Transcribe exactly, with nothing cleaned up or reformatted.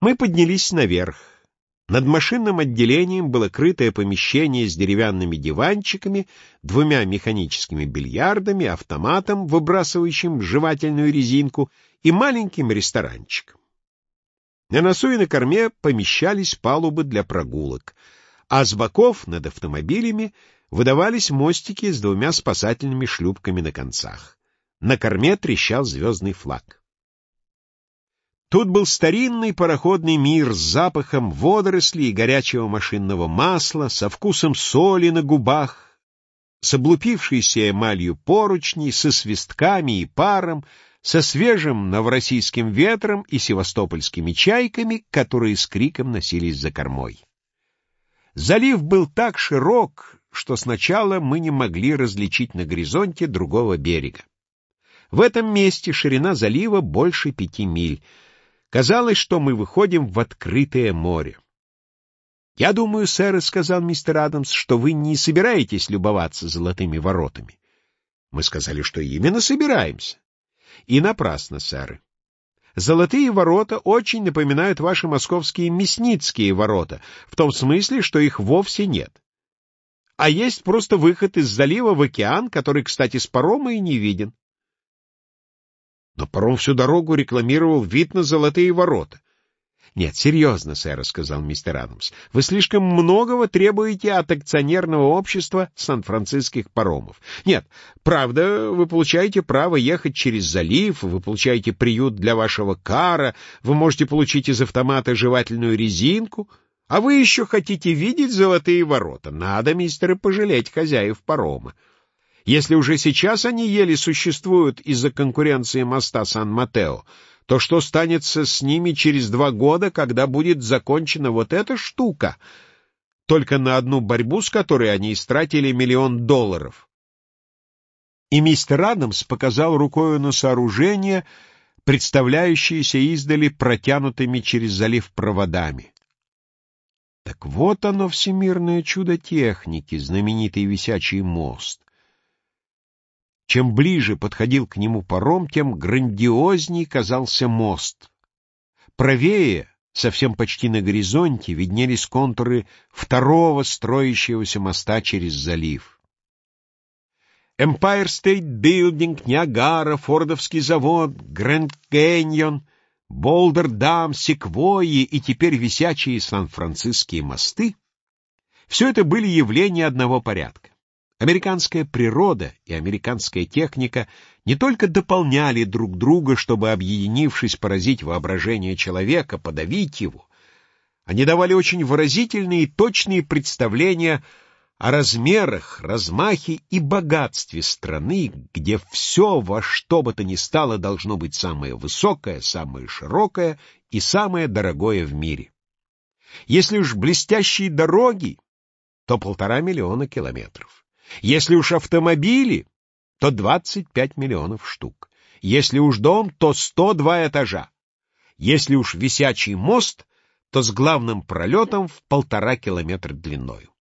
Мы поднялись наверх. Над машинным отделением было крытое помещение с деревянными диванчиками, двумя механическими бильярдами, автоматом, выбрасывающим жевательную резинку, и маленьким ресторанчиком. На носу и на корме помещались палубы для прогулок, а с боков над автомобилями выдавались мостики с двумя спасательными шлюпками на концах. На корме трещал звездный флаг. Тут был старинный пароходный мир с запахом водорослей и горячего машинного масла, со вкусом соли на губах, с облупившейся эмалью поручней, со свистками и паром, со свежим новороссийским ветром и севастопольскими чайками, которые с криком носились за кормой. Залив был так широк, что сначала мы не могли различить на горизонте другого берега. В этом месте ширина залива больше пяти миль. Казалось, что мы выходим в открытое море. «Я думаю, сэр, — сказал мистер Адамс, — что вы не собираетесь любоваться золотыми воротами». Мы сказали, что именно собираемся. И напрасно, сэр. Золотые ворота очень напоминают ваши московские Мясницкие ворота, в том смысле, что их вовсе нет. А есть просто выход из залива в океан, который, кстати, с парома и не виден. Но паром всю дорогу рекламировал вид на золотые ворота. — Нет, серьезно, сэр, — сказал мистер Адамс, — вы слишком многого требуете от акционерного общества сан-франциских паромов. Нет, правда, вы получаете право ехать через залив, вы получаете приют для вашего кара, вы можете получить из автомата жевательную резинку, а вы еще хотите видеть золотые ворота. Надо, мистеры, пожалеть хозяев парома. Если уже сейчас они еле существуют из-за конкуренции моста Сан-Матео, то что станется с ними через два года, когда будет закончена вот эта штука, только на одну борьбу с которой они истратили миллион долларов? И мистер Адамс показал рукою на сооружение, представляющееся издали протянутыми через залив проводами. Так вот оно, всемирное чудо техники, знаменитый висячий мост. Чем ближе подходил к нему паром, тем грандиозней казался мост. Правее, совсем почти на горизонте, виднелись контуры второго строящегося моста через залив. Empire State Building, Ниагара, Фордовский завод, Гранд Кэньон, Болдер-Дам, Секвойи и теперь висячие Сан-Франциские мосты — все это были явления одного порядка. Американская природа и американская техника не только дополняли друг друга, чтобы, объединившись, поразить воображение человека, подавить его, они давали очень выразительные и точные представления о размерах, размахе и богатстве страны, где все во что бы то ни стало должно быть самое высокое, самое широкое и самое дорогое в мире. Если уж блестящие дороги, то полтора миллиона километров. Если уж автомобили, то двадцать пять миллионов штук. Если уж дом, то сто два этажа. Если уж висячий мост, то с главным пролетом в полтора километра длиною.